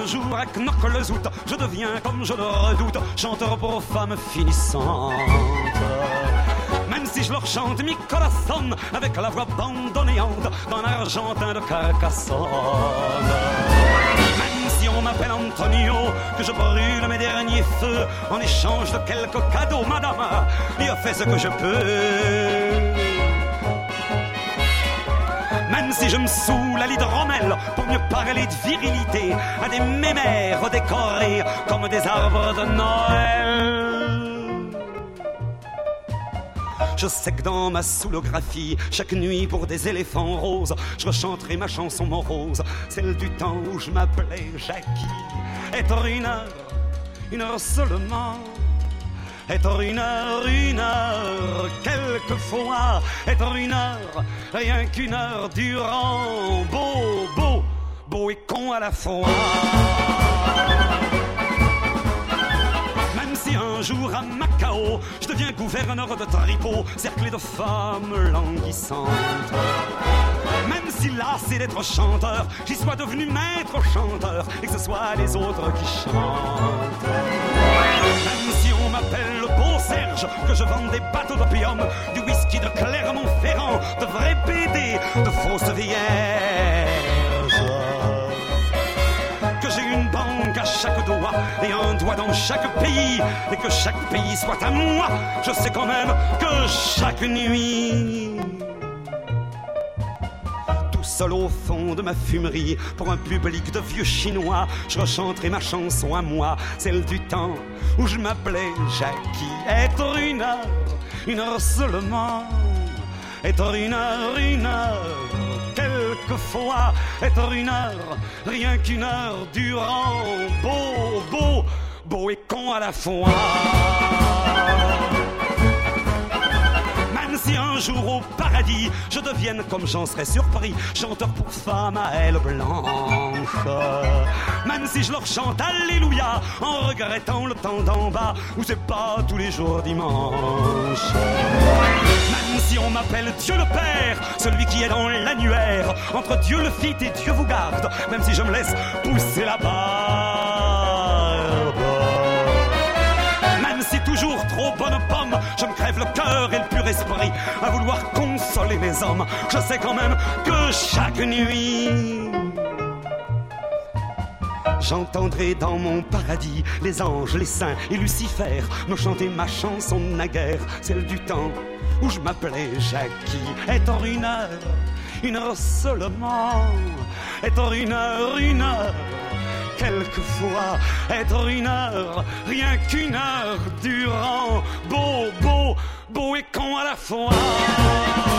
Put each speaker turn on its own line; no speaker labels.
jour à Knokke-le-Zout, je deviens comme je le redoute, chanteur pour femmes finissantes. Même si je leur chante mi corazon avec la voix bandonnéante d'un argentin de Carcassonne. Même si on m'appelle Antonio, que je brûle mes derniers feux en échange de quelques cadeaux, madame, il a fait ce que je peux. Même si je me saoule à l'hydromel pour mieux parler de virilité à des mémères décorés comme des arbres de Noël. Je sais que dans ma soulographie, chaque nuit pour des éléphants roses, je rechanterai ma chanson morose, celle du temps où je m'appelais Jackie. Être une heure seulement. Être une heure, quelquefois. Être une heure, rien qu'une heure durant. Beau et con à la fois. Même si un jour à Macao, je deviens gouverneur de Tripot, cerclé de femmes languissantes. Même si lassé d'être chanteur, j'y sois devenu maître chanteur et que ce soit les autres qui chantent. Même si on m'appelle le beau Serge, que je vende des bateaux d'opium, du whisky de Clermont-Ferrand, de vrais BD, de fausses vierges. Que j'ai une banque à chaque doigt et un doigt dans chaque pays, et que chaque pays soit à moi, je sais quand même que chaque nuit, tout seul au fond de ma fumerie, pour un public de vieux chinois, je rechanterai ma chanson à moi, celle du temps où je m'appelais Jackie. Être une heure seulement. Être une heure, quelquefois. Être une heure, rien qu'une heure durant. Beau et con à la fois. Même si un jour au paradis je devienne, comme j'en serais surpris, chanteur pour femmes à ailes blanches. Même si je leur chante Alléluia en regrettant le temps d'en bas où c'est pas tous les jours dimanche. Même si on m'appelle Dieu le Père, celui qui est dans l'annuaire entre Dieu le Fit et Dieu vous garde, même si je me laisse pousser la barbe. Même si toujours trop bonne pomme, je me crève le cœur et le pur esprit à vouloir consoler les hommes, je sais quand même que chaque nuit j'entendrai dans mon paradis les anges, les saints et Lucifer me chanter ma chanson naguère, celle du temps où je m'appelais Jackie. Être une heure seulement. Être une heure, quelquefois. Être une heure, rien qu'une heure durant. Beau et con à la fois.